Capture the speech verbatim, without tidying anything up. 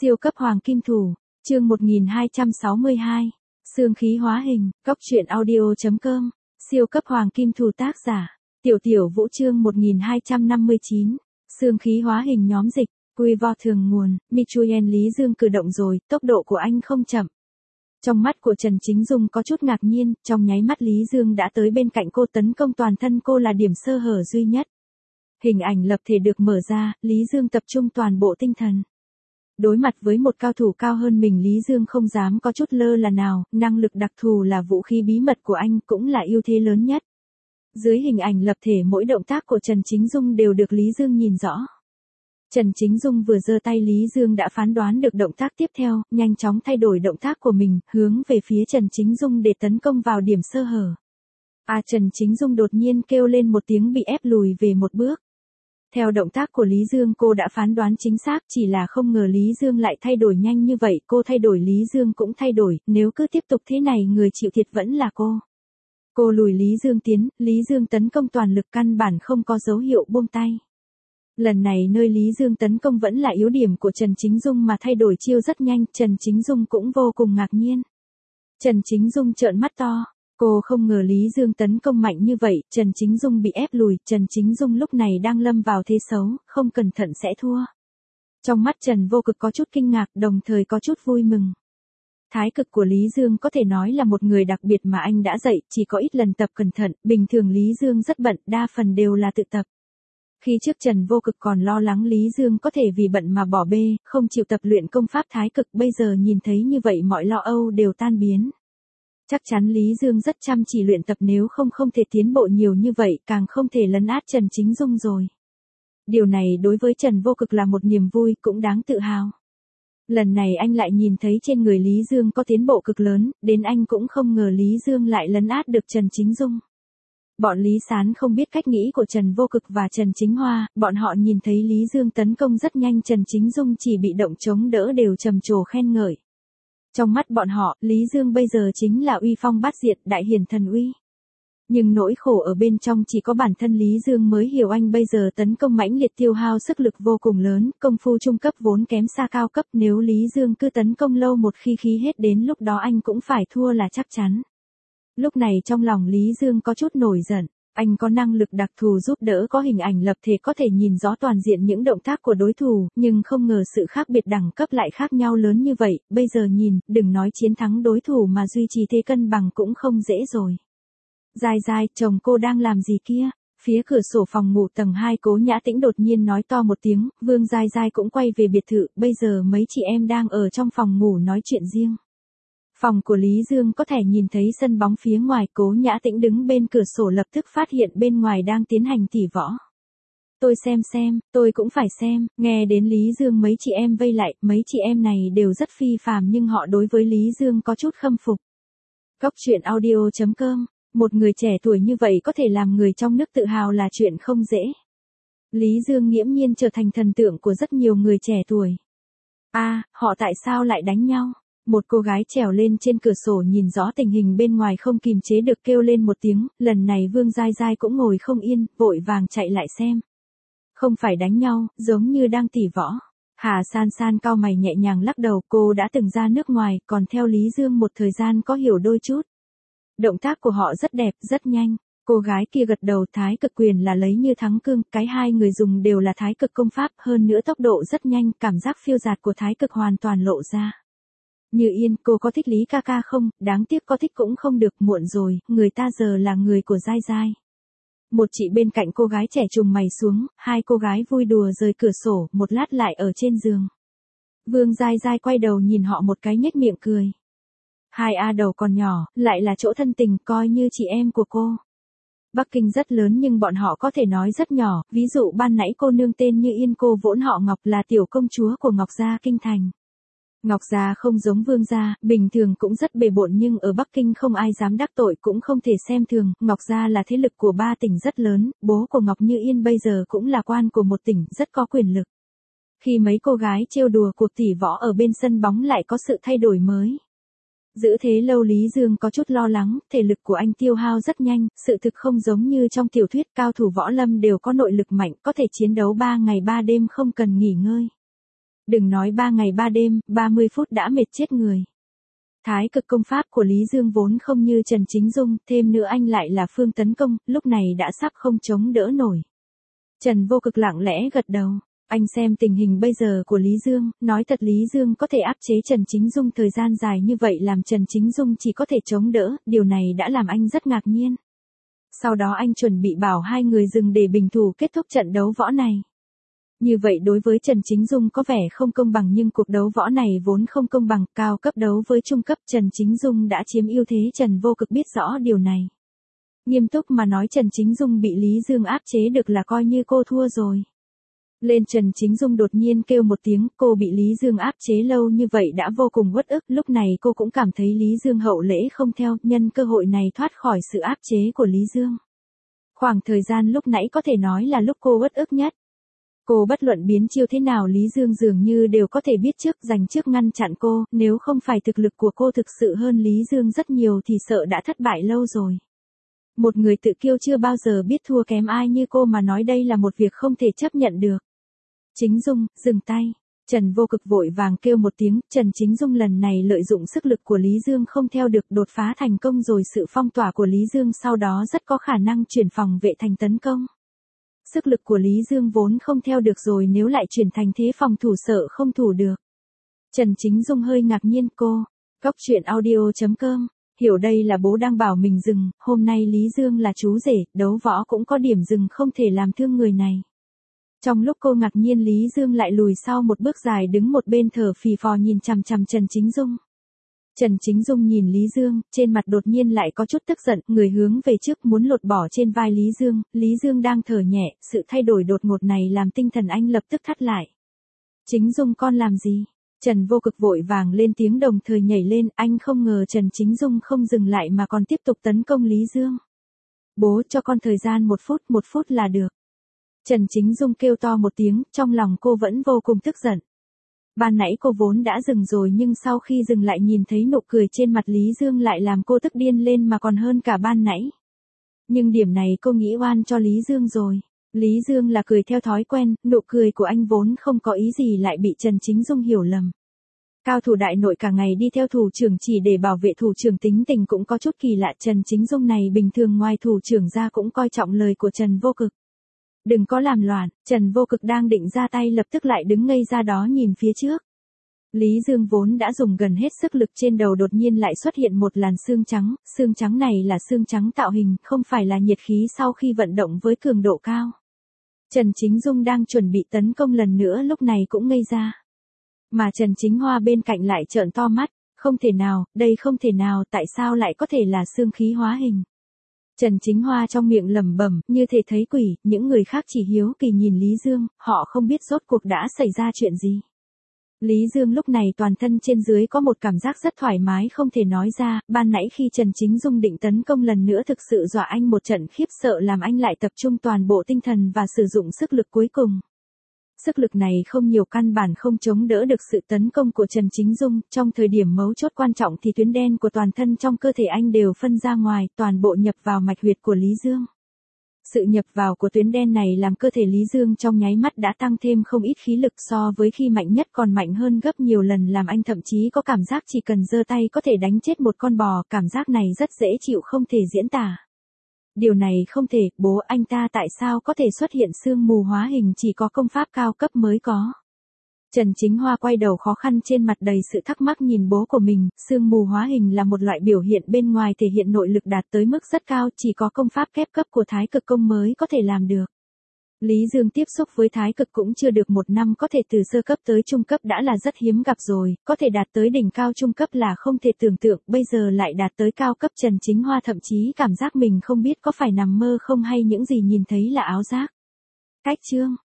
Siêu cấp hoàng kim thủ, chương một nghìn hai trăm sáu mươi hai. Xương khí hóa hình, góc truyện audio.com. Siêu cấp hoàng kim thủ tác giả. Tiểu tiểu vũ chương một nghìn hai trăm năm mươi chín. Xương khí hóa hình nhóm dịch, quy vo thường nguồn, Michuyen Lý Dương cử động rồi, tốc độ của anh không chậm. Trong mắt của Trần Chính Dung có chút ngạc nhiên, trong nháy mắt Lý Dương đã tới bên cạnh cô, tấn công toàn thân cô là điểm sơ hở duy nhất. Hình ảnh lập thể được mở ra, Lý Dương tập trung toàn bộ tinh thần. Đối mặt với một cao thủ cao hơn mình, Lý Dương không dám có chút lơ là nào, năng lực đặc thù là vũ khí bí mật của anh, cũng là ưu thế lớn nhất. Dưới hình ảnh lập thể, mỗi động tác của Trần Chính Dung đều được Lý Dương nhìn rõ. Trần Chính Dung vừa giơ tay, Lý Dương đã phán đoán được động tác tiếp theo, nhanh chóng thay đổi động tác của mình, hướng về phía Trần Chính Dung để tấn công vào điểm sơ hở. À, Trần Chính Dung đột nhiên kêu lên một tiếng, bị ép lùi về một bước. Theo động tác của Lý Dương, cô đã phán đoán chính xác, chỉ là không ngờ Lý Dương lại thay đổi nhanh như vậy, cô thay đổi Lý Dương cũng thay đổi, nếu cứ tiếp tục thế này người chịu thiệt vẫn là cô. Cô lùi Lý Dương tiến, Lý Dương tấn công toàn lực, căn bản không có dấu hiệu buông tay. Lần này nơi Lý Dương tấn công vẫn là yếu điểm của Trần Chính Dung mà thay đổi chiêu rất nhanh, Trần Chính Dung cũng vô cùng ngạc nhiên. Trần Chính Dung trợn mắt to. Cô không ngờ Lý Dương tấn công mạnh như vậy, Trần Chính Dung bị ép lùi, Trần Chính Dung lúc này đang lâm vào thế xấu, không cẩn thận sẽ thua. Trong mắt Trần Vô Cực có chút kinh ngạc, đồng thời có chút vui mừng. Thái cực của Lý Dương có thể nói là một người đặc biệt mà anh đã dạy, chỉ có ít lần tập cẩn thận, bình thường Lý Dương rất bận, đa phần đều là tự tập. Khi trước Trần Vô Cực còn lo lắng Lý Dương có thể vì bận mà bỏ bê, không chịu tập luyện công pháp thái cực, bây giờ nhìn thấy như vậy mọi lo âu đều tan biến. Chắc chắn Lý Dương rất chăm chỉ luyện tập, nếu không không thể tiến bộ nhiều như vậy, càng không thể lấn át Trần Chính Dung rồi. Điều này đối với Trần Vô Cực là một niềm vui, cũng đáng tự hào. Lần này anh lại nhìn thấy trên người Lý Dương có tiến bộ cực lớn, đến anh cũng không ngờ Lý Dương lại lấn át được Trần Chính Dung. Bọn Lý Sán không biết cách nghĩ của Trần Vô Cực và Trần Chính Hoa, bọn họ nhìn thấy Lý Dương tấn công rất nhanh, Trần Chính Dung chỉ bị động chống đỡ đều trầm trồ khen ngợi. Trong mắt bọn họ, Lý Dương bây giờ chính là uy phong bát diệt, đại hiển thần uy. Nhưng nỗi khổ ở bên trong chỉ có bản thân Lý Dương mới hiểu, anh bây giờ tấn công mãnh liệt tiêu hao sức lực vô cùng lớn, công phu trung cấp vốn kém xa cao cấp, nếu Lý Dương cứ tấn công lâu một khi khí hết đến lúc đó anh cũng phải thua là chắc chắn. Lúc này trong lòng Lý Dương có chút nổi giận. Anh có năng lực đặc thù giúp đỡ, có hình ảnh lập thể có thể nhìn rõ toàn diện những động tác của đối thủ, nhưng không ngờ sự khác biệt đẳng cấp lại khác nhau lớn như vậy, bây giờ nhìn, đừng nói chiến thắng đối thủ mà duy trì thế cân bằng cũng không dễ rồi. Giai Giai, chồng cô đang làm gì kia? Phía cửa sổ phòng ngủ tầng hai, Cố Nhã Tĩnh đột nhiên nói to một tiếng, Vương Giai Giai cũng quay về biệt thự, bây giờ mấy chị em đang ở trong phòng ngủ nói chuyện riêng. Phòng của Lý Dương có thể nhìn thấy sân bóng phía ngoài, Cố Nhã Tĩnh đứng bên cửa sổ lập tức phát hiện bên ngoài đang tiến hành tỉ võ. Tôi xem xem, tôi cũng phải xem, nghe đến Lý Dương mấy chị em vây lại, mấy chị em này đều rất phi phàm nhưng họ đối với Lý Dương có chút khâm phục. Góc truyện audio.com, một người trẻ tuổi như vậy có thể làm người trong nước tự hào là chuyện không dễ. Lý Dương nghiễm nhiên trở thành thần tượng của rất nhiều người trẻ tuổi. À, họ tại sao lại đánh nhau? Một cô gái trèo lên trên cửa sổ nhìn rõ tình hình bên ngoài không kìm chế được kêu lên một tiếng, lần này Vương Giai Giai cũng ngồi không yên, vội vàng chạy lại xem. Không phải đánh nhau, giống như đang tỉ võ. Hà San San cau mày nhẹ nhàng lắc đầu, cô đã từng ra nước ngoài, còn theo Lý Dương một thời gian có hiểu đôi chút. Động tác của họ rất đẹp, rất nhanh. Cô gái kia gật đầu, thái cực quyền là lấy như thắng cương, cái hai người dùng đều là thái cực công pháp, hơn nữa tốc độ rất nhanh, cảm giác phiêu dạt của thái cực hoàn toàn lộ ra. Như Yên, cô có thích Lý ca ca không? Đáng tiếc có thích cũng không được, muộn rồi, người ta giờ là người của Giai Giai. Một chị bên cạnh cô gái trẻ trùng mày xuống, hai cô gái vui đùa rời cửa sổ, một lát lại ở trên giường. Vương Giai Giai quay đầu nhìn họ một cái nhếch miệng cười. Hai A đầu còn nhỏ, lại là chỗ thân tình, coi như chị em của cô. Bắc Kinh rất lớn nhưng bọn họ có thể nói rất nhỏ, ví dụ ban nãy cô nương tên Như Yên, cô vốn họ Ngọc, là tiểu công chúa của Ngọc Gia Kinh Thành. Ngọc Gia không giống Vương Gia, bình thường cũng rất bề bộn nhưng ở Bắc Kinh không ai dám đắc tội, cũng không thể xem thường. Ngọc Gia là thế lực của ba tỉnh rất lớn, bố của Ngọc Như Yên bây giờ cũng là quan của một tỉnh, rất có quyền lực. Khi mấy cô gái trêu đùa cuộc tỉ võ ở bên sân bóng lại có sự thay đổi mới. Giữ thế lâu Lý Dương có chút lo lắng, thể lực của anh tiêu hao rất nhanh, sự thực không giống như trong tiểu thuyết, cao thủ võ lâm đều có nội lực mạnh, có thể chiến đấu ba ngày ba đêm không cần nghỉ ngơi. Đừng nói ba ngày ba đêm, ba mươi phút đã mệt chết người. Thái cực công pháp của Lý Dương vốn không như Trần Chính Dung, thêm nữa anh lại là phương tấn công, lúc này đã sắp không chống đỡ nổi. Trần Vô Cực lặng lẽ gật đầu. Anh xem tình hình bây giờ của Lý Dương, nói thật Lý Dương có thể áp chế Trần Chính Dung thời gian dài như vậy làm Trần Chính Dung chỉ có thể chống đỡ, điều này đã làm anh rất ngạc nhiên. Sau đó anh chuẩn bị bảo hai người dừng để bình thủ kết thúc trận đấu võ này. Như vậy đối với Trần Chính Dung có vẻ không công bằng nhưng cuộc đấu võ này vốn không công bằng, cao cấp đấu với trung cấp Trần Chính Dung đã chiếm ưu thế. Trần Vô Cực biết rõ điều này. Nghiêm túc mà nói Trần Chính Dung bị Lý Dương áp chế được là coi như cô thua rồi. Lên Trần Chính Dung đột nhiên kêu một tiếng, cô bị Lý Dương áp chế lâu như vậy đã vô cùng uất ức, lúc này cô cũng cảm thấy Lý Dương hậu lễ không theo, nhân cơ hội này thoát khỏi sự áp chế của Lý Dương. Khoảng thời gian lúc nãy có thể nói là lúc cô uất ức nhất. Cô bất luận biến chiêu thế nào Lý Dương dường như đều có thể biết trước, giành trước ngăn chặn cô, nếu không phải thực lực của cô thực sự hơn Lý Dương rất nhiều thì sợ đã thất bại lâu rồi. Một người tự kiêu chưa bao giờ biết thua kém ai như cô mà nói đây là một việc không thể chấp nhận được. Chính Dung, dừng tay. Trần Vô Cực vội vàng kêu một tiếng, Trần Chính Dung lần này lợi dụng sức lực của Lý Dương không theo được, đột phá thành công rồi, sự phong tỏa của Lý Dương sau đó rất có khả năng chuyển phòng vệ thành tấn công. Sức lực của Lý Dương vốn không theo được rồi nếu lại chuyển thành thế phòng thủ sợ không thủ được. Trần Chính Dung hơi ngạc nhiên cô. Góc truyện audio chấm com. Hiểu đây là bố đang bảo mình dừng, hôm nay Lý Dương là chú rể, đấu võ cũng có điểm dừng không thể làm thương người này. Trong lúc cô ngạc nhiên Lý Dương lại lùi sau một bước dài đứng một bên thở phì phò nhìn chằm chằm Trần Chính Dung. Trần Chính Dung nhìn Lý Dương, trên mặt đột nhiên lại có chút tức giận, người hướng về trước muốn lột bỏ trên vai Lý Dương, Lý Dương đang thở nhẹ, sự thay đổi đột ngột này làm tinh thần anh lập tức thắt lại. Chính Dung con làm gì? Trần Vô Cực vội vàng lên tiếng đồng thời nhảy lên, anh không ngờ Trần Chính Dung không dừng lại mà còn tiếp tục tấn công Lý Dương. Bố cho con thời gian một phút, một phút là được. Trần Chính Dung kêu to một tiếng, trong lòng cô vẫn vô cùng tức giận. Ban nãy cô vốn đã dừng rồi nhưng sau khi dừng lại nhìn thấy nụ cười trên mặt Lý Dương lại làm cô tức điên lên mà còn hơn cả ban nãy. Nhưng điểm này cô nghĩ oan cho Lý Dương rồi. Lý Dương là cười theo thói quen, nụ cười của anh vốn không có ý gì lại bị Trần Chính Dung hiểu lầm. Cao thủ đại nội cả ngày đi theo thủ trưởng chỉ để bảo vệ thủ trưởng tính tình cũng có chút kỳ lạ. Trần Chính Dung này bình thường ngoài thủ trưởng ra cũng coi trọng lời của Trần Vô Cực. Đừng có làm loạn, Trần Vô Cực đang định ra tay lập tức lại đứng ngây ra đó nhìn phía trước. Lý Dương vốn đã dùng gần hết sức lực trên đầu đột nhiên lại xuất hiện một làn xương trắng, xương trắng này là xương trắng tạo hình, không phải là nhiệt khí sau khi vận động với cường độ cao. Trần Chính Dung đang chuẩn bị tấn công lần nữa lúc này cũng ngây ra. Mà Trần Chính Hoa bên cạnh lại trợn to mắt, không thể nào, đây không thể nào, tại sao lại có thể là xương khí hóa hình. Trần Chính Hoa trong miệng lẩm bẩm, như thể thấy quỷ, những người khác chỉ hiếu kỳ nhìn Lý Dương, họ không biết rốt cuộc đã xảy ra chuyện gì. Lý Dương lúc này toàn thân trên dưới có một cảm giác rất thoải mái không thể nói ra, ban nãy khi Trần Chính Dung định tấn công lần nữa thực sự dọa anh một trận khiếp sợ làm anh lại tập trung toàn bộ tinh thần và sử dụng sức lực cuối cùng. Sức lực này không nhiều căn bản không chống đỡ được sự tấn công của Trần Chính Dung, trong thời điểm mấu chốt quan trọng thì tuyến đen của toàn thân trong cơ thể anh đều phân ra ngoài, toàn bộ nhập vào mạch huyệt của Lý Dương. Sự nhập vào của tuyến đen này làm cơ thể Lý Dương trong nháy mắt đã tăng thêm không ít khí lực so với khi mạnh nhất còn mạnh hơn gấp nhiều lần làm anh thậm chí có cảm giác chỉ cần giơ tay có thể đánh chết một con bò, cảm giác này rất dễ chịu không thể diễn tả. Điều này không thể, bố anh ta tại sao có thể xuất hiện sương mù hóa hình chỉ có công pháp cao cấp mới có. Trần Chính Hoa quay đầu khó khăn trên mặt đầy sự thắc mắc nhìn bố của mình, sương mù hóa hình là một loại biểu hiện bên ngoài thể hiện nội lực đạt tới mức rất cao chỉ có công pháp kép cấp của Thái Cực Công mới có thể làm được. Lý Dương tiếp xúc với Thái Cực cũng chưa được một năm có thể từ sơ cấp tới trung cấp đã là rất hiếm gặp rồi, có thể đạt tới đỉnh cao trung cấp là không thể tưởng tượng, bây giờ lại đạt tới cao cấp. Trần Chính Hoa thậm chí cảm giác mình không biết có phải nằm mơ không hay những gì nhìn thấy là áo giác. Cách chương